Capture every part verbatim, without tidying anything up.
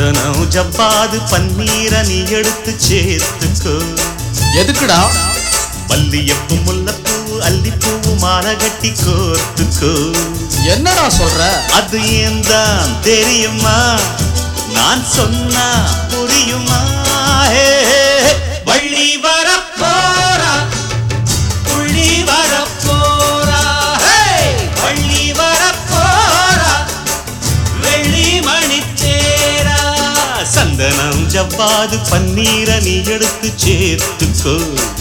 சந்தனம் ஜவ்வாது பன்னீர நீ எடுத்து சேர்த்துக்கோ. எதுக்குடா? மல்லியப்பூ முல்லைப்பூ அல்லிப்பூ மாலை கட்டி கோர்த்துக்கோ. என்னடா சொல்ற? அது ஏன் தான் தெரியுமா? நான் சொன்னா புரியுமா? வள்ளி வரப்போரா புள்ளி வரப்போரா, வள்ளி வரப்போரா வெள்ளி மணித்தேரா. சந்தனம் ஜவ்வாது பன்னீர நீ எடுத்து சேர்த்துக்கோ.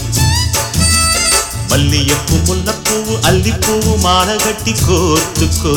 மல்லியப்பூ முல்லைப்பூ அல்லிப்பூ மாலை கட்டி கோர்த்துக்கோ.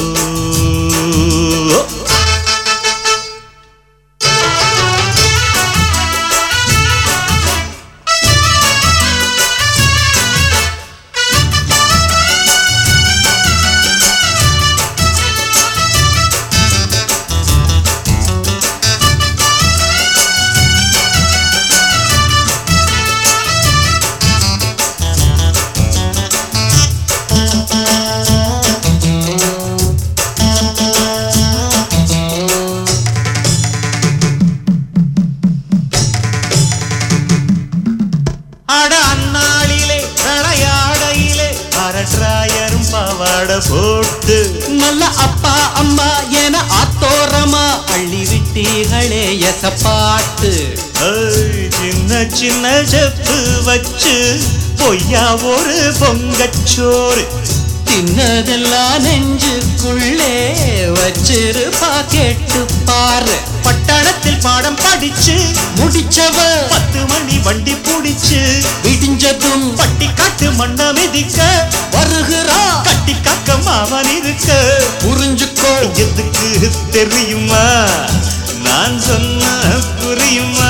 அரட்ராயரும் பாவாட போட்டு நல்ல அப்பா அம்மா என ஆத்தோரமா அள்ளி விட்டீர்களே எசப்பாட்டு. சின்ன சின்ன செப்பு வச்சு பொய்யா ஒரு பொங்கச்சோறு தின்னதெல்லாம் நெஞ்சுக்குள்ளே வச்சிருப்பா கேட்டு பாரு. பட்டணத்தில் பாடம் படிச்சு முடிச்சவ பத்து மணி வண்டி புடிச்சு விடிஞ்சதும் பட்டி காட்டு மண்ண மிதிக்க வருகிறா. கட்டி காக்க மாவன் இருக்க புரிஞ்சுக்கோ. எதுக்கு தெரியுமா? நான் சொன்ன புரியுமா?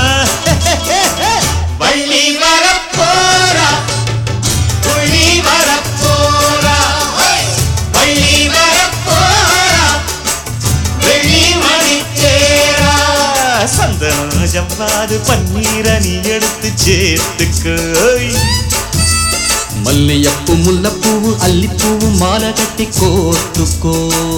வள்ளி வரப்போரா புள்ளி வரப்போரா, வள்ளி வரப்போரா வெள்ளி மணித்தேரா. சந்தனம் ஜவ்வாது பன்னீர நீ எடுத்து சேர்த்துக்கோ. மல்லியப்பூ முல்லைப்பூ அல்லிப்பூ மாலை கட்டி கோர்த்துக்கோ.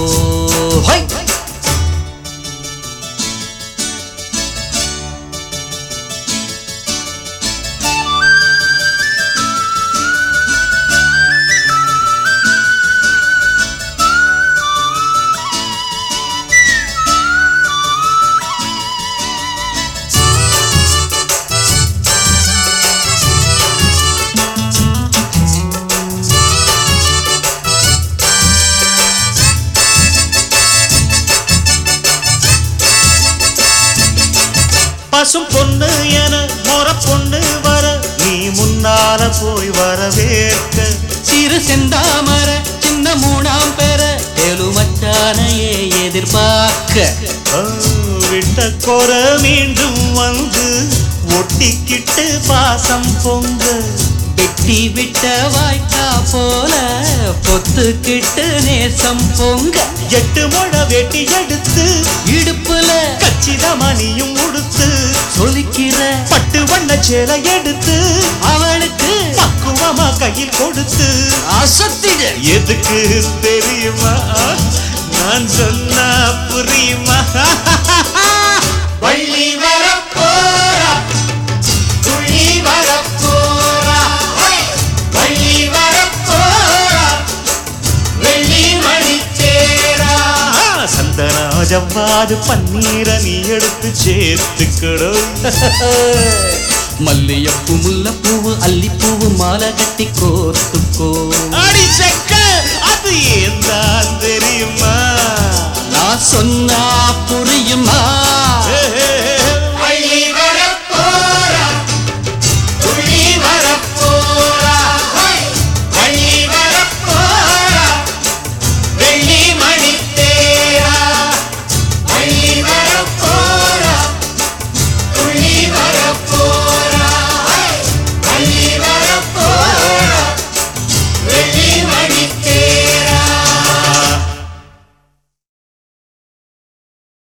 பசும் பொண்ணு என மொற பொண்ணு வர நீ முன்னால போய் வரவேற்க. சிறு செந்தாமர சின்ன மூணாம் பெற எலுமச்சானையே எதிர்பார்க்க. விட்ட கொர மீண்டும் வந்து ஒட்டிக்கிட்டு பாசம் பொங்க. வெட்டி விட்ட வாய்க்கா போல பொத்துக்கிட்டு நேசம் பொங்க. எட்டு முழ வெட்டி எடுத்து இடுப்புல கச்சிதமணியும் உடுத்து சொலிக்கிற பட்டு வண்ண சேலை எடுத்து அவளுக்கு பக்குவமா கையில் கொடுத்து அசத்திட. எதுக்கு தெரியுமா? நான் சொன்னா புரியுமா? வள்ளி வரப்போரா துள்ளி வரப்போரா, வள்ளி வரப்போரா வெள்ளி மணித்தேரா. சந்தனம் ஜவ்வாது பன்னீர நீ எடுத்து சேர்த்துக்கணும். மல்லியப்பூ முல்லைப்பூ அல்லிப்பூ மாலை கட்டி கோர்த்துக்கோ. அடி செக்க அது ஏன் தான் தெரியுமா? நான் சொன்னா